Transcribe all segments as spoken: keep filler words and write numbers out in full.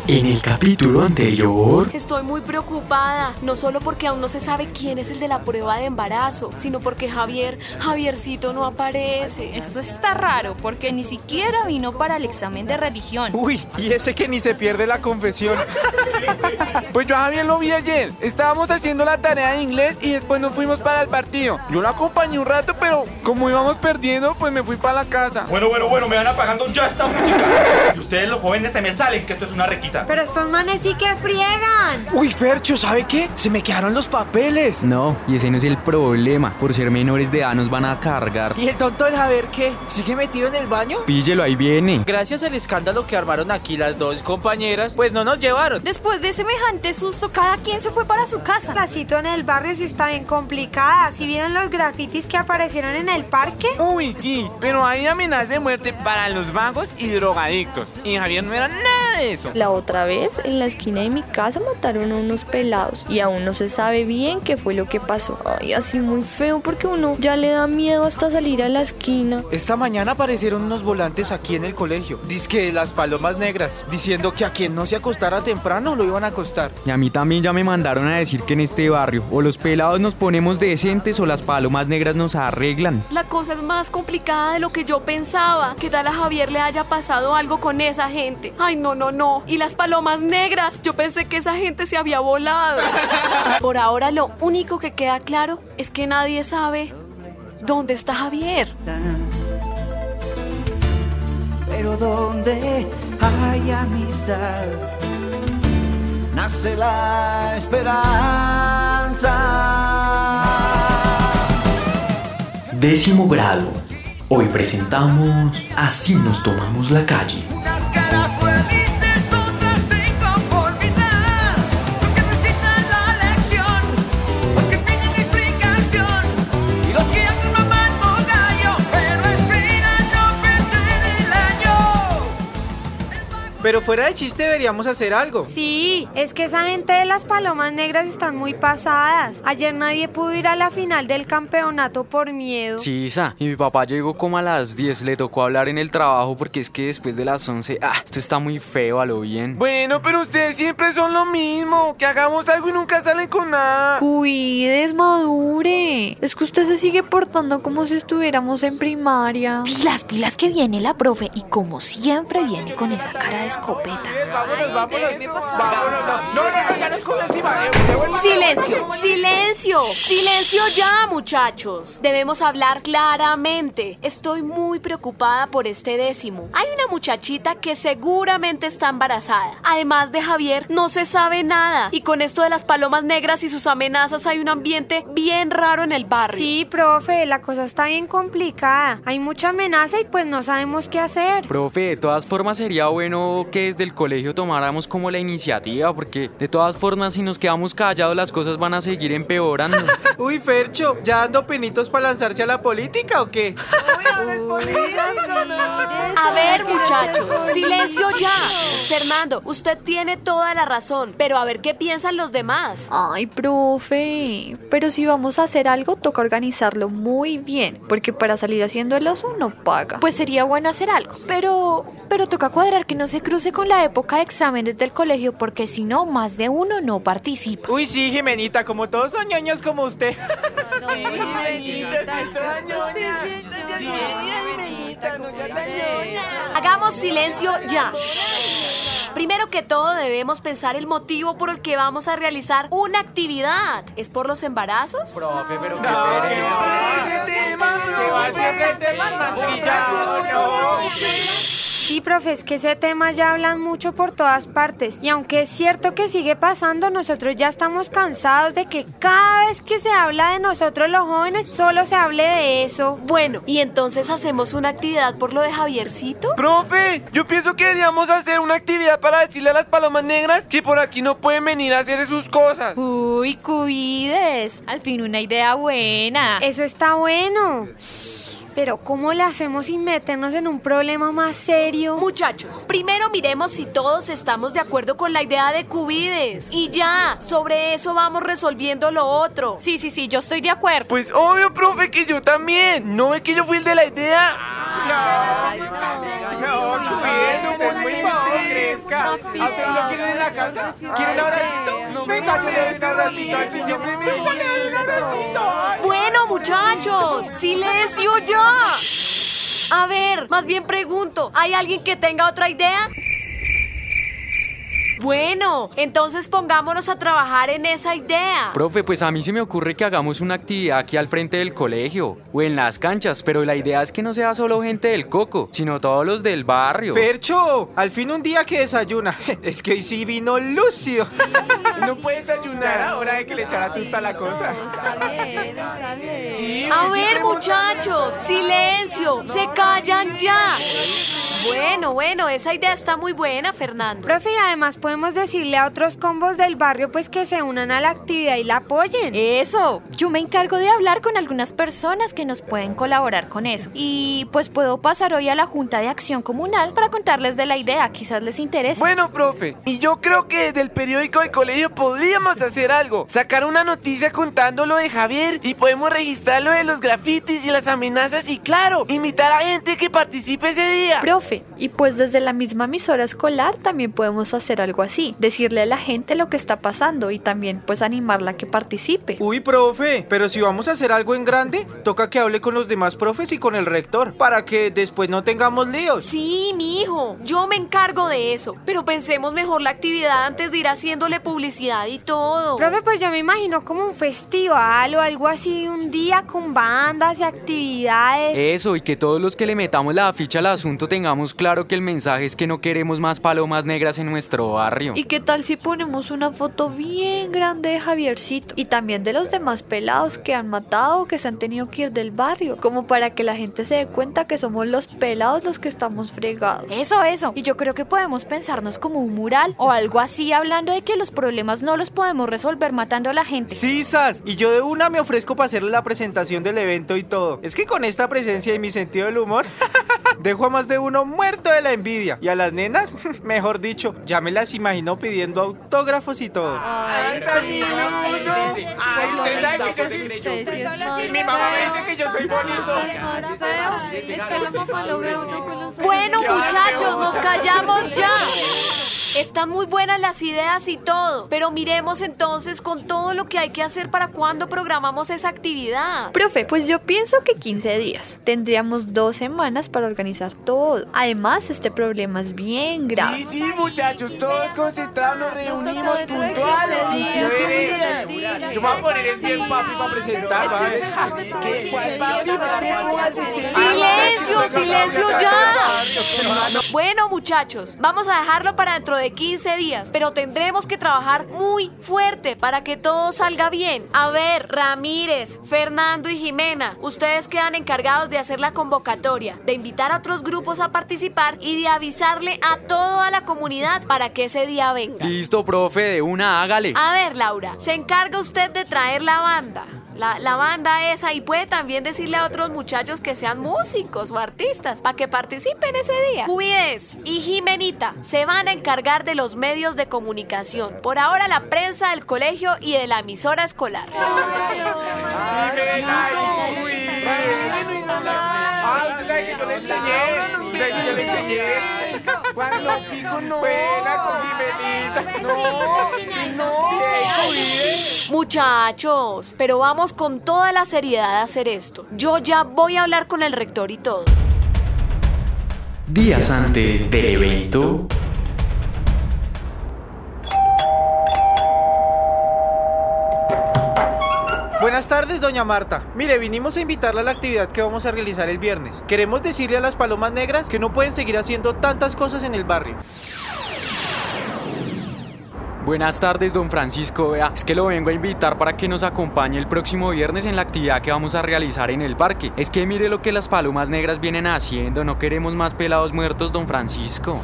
En el capítulo anterior... Estoy muy preocupada, no solo porque aún no se sabe quién es el de la prueba de embarazo, sino porque Javier, Javiercito no aparece. Esto está raro, porque ni siquiera vino para el examen de religión. Uy, y ese que ni se pierde la confesión. Pues yo a Javier lo vi ayer. Estábamos haciendo la tarea de inglés y después nos fuimos para el partido. Yo lo acompañé un rato, pero como íbamos perdiendo, pues me fui para la casa. Bueno, bueno, bueno, me van apagando ya esta música. Y ustedes los jóvenes se me salen, que esto es una requisa. Pero estos manes sí que friegan. Uy, Fercho, ¿sabe qué? Se me quedaron los papeles. No, y ese no es el problema. Por ser menores de edad nos van a cargar. ¿Y el tonto del Javier qué? ¿Sigue metido en el baño? Píllelo, ahí viene. Gracias al escándalo que armaron aquí las dos compañeras, pues no nos llevaron. Después de semejante susto, cada quien se fue para su casa. La situación en el barrio sí está bien complicada. ¿Sí vieron los grafitis que aparecieron en el parque? Uy, sí, pero hay amenazas de muerte para los vagos y drogadictos. Y Javier no era nada de eso. La otra vez, en la esquina de mi casa mataron a unos pelados y aún no se sabe bien qué fue lo que pasó. Ay, así muy feo porque uno ya le da miedo hasta salir a la esquina. Esta mañana aparecieron unos volantes aquí en el colegio, dizque de las palomas negras, diciendo que a quien no se acostara temprano lo iban a acostar. Y a mí también ya me mandaron a decir que en este barrio o los pelados nos ponemos decentes o las palomas negras nos arreglan. La cosa es más complicada de lo que yo pensaba. ¿Qué tal a Javier le haya pasado algo con esa gente? Ay, no, no, no. Y las palomas negras, yo pensé que esa gente se había volado. Por ahora lo único que queda claro es que nadie sabe dónde está Javier. Pero donde hay amistad nace la esperanza. Décimo grado. Hoy presentamos Así nos tomamos la calle. Unas caras felices, otras de inconformidad. Los que necesitan la lección, los que piden explicación y los que andan mamando gallo, pero esperan no perder el año. Pero fuera de chiste deberíamos hacer algo. Sí, es que esa gente de las palomas negras están muy pasadas. Ayer nadie pudo ir a la final del campeonato por miedo. Sí, Isa, y mi papá llegó como a las diez, le tocó hablar en el trabajo porque es que después de las once, ah, esto está muy feo a lo bien. Bueno, pero ustedes siempre son lo mismo, que hagamos algo y nunca salen con nada. Cuides, madure. Es que usted se sigue portando como si estuviéramos en primaria. Pilas, pilas que viene la profe y como siempre viene con esa cara de escopeta. Vámonos, vámonos. Vámonos, no, no, no, ya nos cogió encima. Silencio, silencio, silencio ya, muchachos. Debemos hablar claramente. Estoy muy preocupada por este décimo. Hay una muchachita que seguramente está embarazada. Además de Javier, no se sabe nada. Y con esto de las palomas negras y sus amenazas hay un ambiente bien raro en el barrio. Sí, profe, la cosa está bien complicada. Hay mucha amenaza y pues no sabemos qué hacer. Profe, de todas formas sería bueno que desde el colegio tomáramos como la iniciativa, porque de todas formas si nos quedamos callados las cosas van a seguir empeorando. Uy, Fercho, ¿ya dando pinitos para lanzarse a la política o qué? A ver, muchachos, silencio ya. Fernando, usted tiene toda la razón, pero a ver qué piensan los demás. Ay, profe, pero si vamos a hacer algo toca organizarlo muy bien, porque para salir haciendo el oso no paga. Pues sería bueno hacer algo, pero pero toca cuadrar que no se cruce con la época de exámenes del colegio, porque si no, más de uno no participa. Uy, sí, Jimenita, como todos son ñoños como usted. No, sí, Jimenita, Jimenita, no seas tan ñoña. Hagamos silencio ya. Primero que todo debemos pensar el motivo por el que vamos a realizar una actividad. ¿Es por los embarazos? Profe, pero qué pereza. Ese tema, que va siempre el tema más trillado. Sí, profe, es que ese tema ya hablan mucho por todas partes. Y aunque es cierto que sigue pasando, nosotros ya estamos cansados de que cada vez que se habla de nosotros los jóvenes, solo se hable de eso. Bueno, ¿y entonces hacemos una actividad por lo de Javiercito? Profe, yo pienso que deberíamos hacer una actividad para decirle a las palomas negras que por aquí no pueden venir a hacer sus cosas. Uy, cuides, al fin una idea buena. Eso está bueno. Pero ¿cómo le hacemos sin meternos en un problema más serio? Muchachos, primero miremos si todos estamos de acuerdo con la idea de Cubides. Y ya, sobre eso vamos resolviendo lo otro. Sí, sí, sí, yo estoy de acuerdo. Pues obvio, profe, que yo también. ¿No ve que yo fui el de la idea? Ay, no, no, no, Cubides, usted es muy hipócrita. fresca. ¿A usted no lo quieren en la casa? ¿Quieren un abracito? Venga, se le este abracito. Este siempre me pone un abracito. Bueno, muchachos, silencio ya. A ver, más bien pregunto, ¿hay alguien que tenga otra idea? Bueno, entonces pongámonos a trabajar en esa idea. Profe, pues a mí se me ocurre que hagamos una actividad aquí al frente del colegio o en las canchas, pero la idea es que no sea solo gente del Coco, sino todos los del barrio. Fercho, al fin un día que desayuna. Es que hoy sí vino lúcido. No puedes desayunar ahora de que le echara tusta la cosa. Está bien, está bien. Sí, A usted ver, siempre muchachos, silencio, se callan ya. Bueno, bueno, esa idea está muy buena, Fernando. Profe, y además podemos decirle a otros combos del barrio pues que se unan a la actividad y la apoyen. Eso, yo me encargo de hablar con algunas personas que nos pueden colaborar con eso. Y pues puedo pasar hoy a la Junta de Acción Comunal para contarles de la idea, quizás les interese. Bueno, profe, y yo creo que desde el periódico del colegio podríamos hacer algo. Sacar una noticia contando lo de Javier y podemos registrar lo de los grafitis y las amenazas y claro, invitar a gente que participe ese día. Profe, y pues desde la misma emisora escolar también podemos hacer algo así, decirle a la gente lo que está pasando y también pues animarla a que participe. Uy, profe, pero si vamos a hacer algo en grande, toca que hable con los demás profes y con el rector, para que después no tengamos líos. Sí, mi hijo, yo me encargo de eso, pero pensemos mejor la actividad antes de ir haciéndole publicidad y todo. Profe, pues yo me imagino como un festival o algo así, un día con bandas y actividades. Eso, y que todos los que le metamos la ficha al asunto tengamos claro que el mensaje es que no queremos más palomas negras en nuestro barrio. ¿Y qué tal si ponemos una foto bien grande de Javiercito y también de los demás pelados que han matado o que se han tenido que ir del barrio? Como para que la gente se dé cuenta que somos los pelados los que estamos fregados. Eso, eso. Y yo creo que podemos pensarnos como un mural o algo así, hablando de que los problemas no los podemos resolver matando a la gente. Sí, Sas, y yo de una me ofrezco para hacerle la presentación del evento y todo. Es que con esta presencia y mi sentido del humor dejo a más de uno muerto de la envidia. Y a las nenas, mejor dicho, ya me las imagino pidiendo autógrafos y todo. Ay, sí, Ay, usted sabe que yo soy creyó. Mi mamá me dice que yo soy bonito. Es que la mamá lo ve uno con los... Bueno, muchachos, nos callamos ya. Están muy buenas las ideas y todo, pero miremos entonces con todo lo que hay que hacer para cuando programamos esa actividad. Profe, pues yo pienso que quince días. Tendríamos dos semanas para organizar todo. Además, este problema es bien grave. Sí, sí, muchachos, todos concentrados, nos reunimos puntuales. Yo me voy a poner en pie, papi, para presentar, ¿vale? ¿Qué? ¿Cuál papi? Silencio, silencio ya. Bueno, muchachos, vamos a dejarlo para dentro de quince días, pero tendremos que trabajar muy fuerte para que todo salga bien. A ver, Ramírez, Fernando y Jimena, ustedes quedan encargados de hacer la convocatoria, de invitar a otros grupos a participar y de avisarle a toda la comunidad para que ese día venga. Listo, profe, de una, hágale. A ver, Laura, se encarga usted de traer la banda. La, la banda esa, y puede también decirle a otros muchachos que sean músicos o artistas para que participen ese día. Cuides y Jimenita se van a encargar de los medios de comunicación. Por ahora la prensa del colegio y de la emisora escolar. Ah, usted sabe que yo le enseñé. Usted sabe que yo le enseñé. Cuando pico no. Buena con Jimenita. No, no. Muchachos, pero vamos con toda la seriedad a hacer esto. Yo ya voy a hablar con el rector y todo. Días antes del evento. Buenas tardes, doña Marta. Mire, vinimos a invitarla a la actividad que vamos a realizar el viernes. Queremos decirle a las palomas negras que no pueden seguir haciendo tantas cosas en el barrio. Buenas tardes, don Francisco. Vea, es que lo vengo a invitar para que nos acompañe el próximo viernes en la actividad que vamos a realizar en el parque. Es que mire lo que las palomas negras vienen haciendo. No queremos más pelados muertos, don Francisco.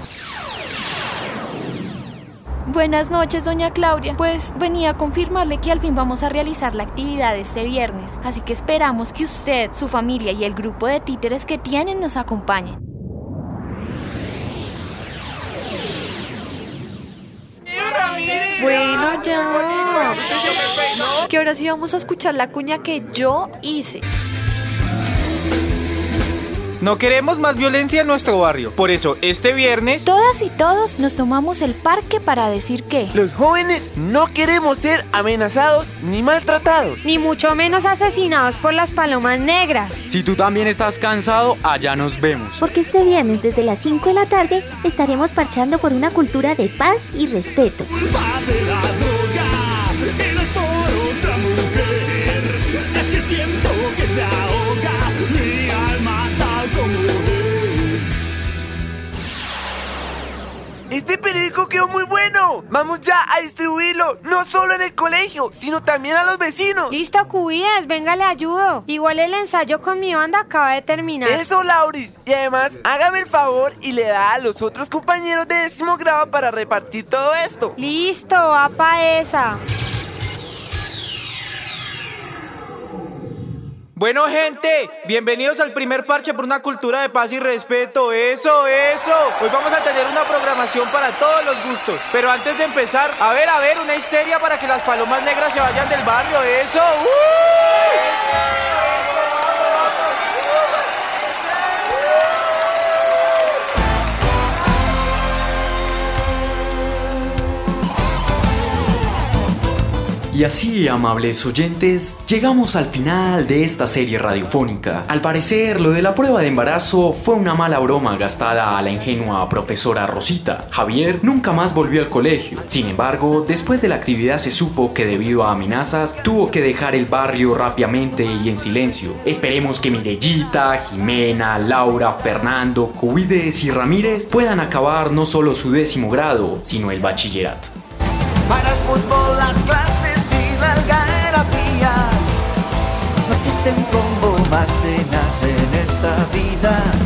Buenas noches, doña Claudia. Pues venía a confirmarle que al fin vamos a realizar la actividad este viernes. Así que esperamos que usted, su familia y el grupo de títeres que tienen nos acompañen. Bueno, ya. Que ahora sí vamos a escuchar la cuña que yo hice. No queremos más violencia en nuestro barrio. Por eso, este viernes... Todas y todos nos tomamos el parque para decir que... Los jóvenes no queremos ser amenazados ni maltratados. Ni mucho menos asesinados por las palomas negras. Si tú también estás cansado, allá nos vemos. Porque este viernes desde las cinco de la tarde estaremos parchando por una cultura de paz y respeto. Este periódico quedó muy bueno. Vamos ya a distribuirlo, no solo en el colegio, sino también a los vecinos. Listo, Cubides, venga, le ayudo. Igual el ensayo con mi banda acaba de terminar. Eso, Lauris. Y además, hágame el favor y le da a los otros compañeros de décimo grado para repartir todo esto. Listo, va pa' esa. Bueno, gente, bienvenidos al primer parche por una cultura de paz y respeto. Eso, eso. Hoy vamos a tener una programación para todos los gustos. Pero antes de empezar, a ver, a ver, una histeria para que las palomas negras se vayan del barrio. Eso. ¡Uh! Y así, amables oyentes, llegamos al final de esta serie radiofónica. Al parecer, lo de la prueba de embarazo fue una mala broma gastada a la ingenua profesora Rosita. Javier nunca más volvió al colegio. Sin embargo, después de la actividad se supo que debido a amenazas, tuvo que dejar el barrio rápidamente y en silencio. Esperemos que Mirellita, Jimena, Laura, Fernando, Cubides y Ramírez puedan acabar no solo su décimo grado, sino el bachillerato. Para el fútbol las clases y la algarabía no existen como más cenas en esta vida.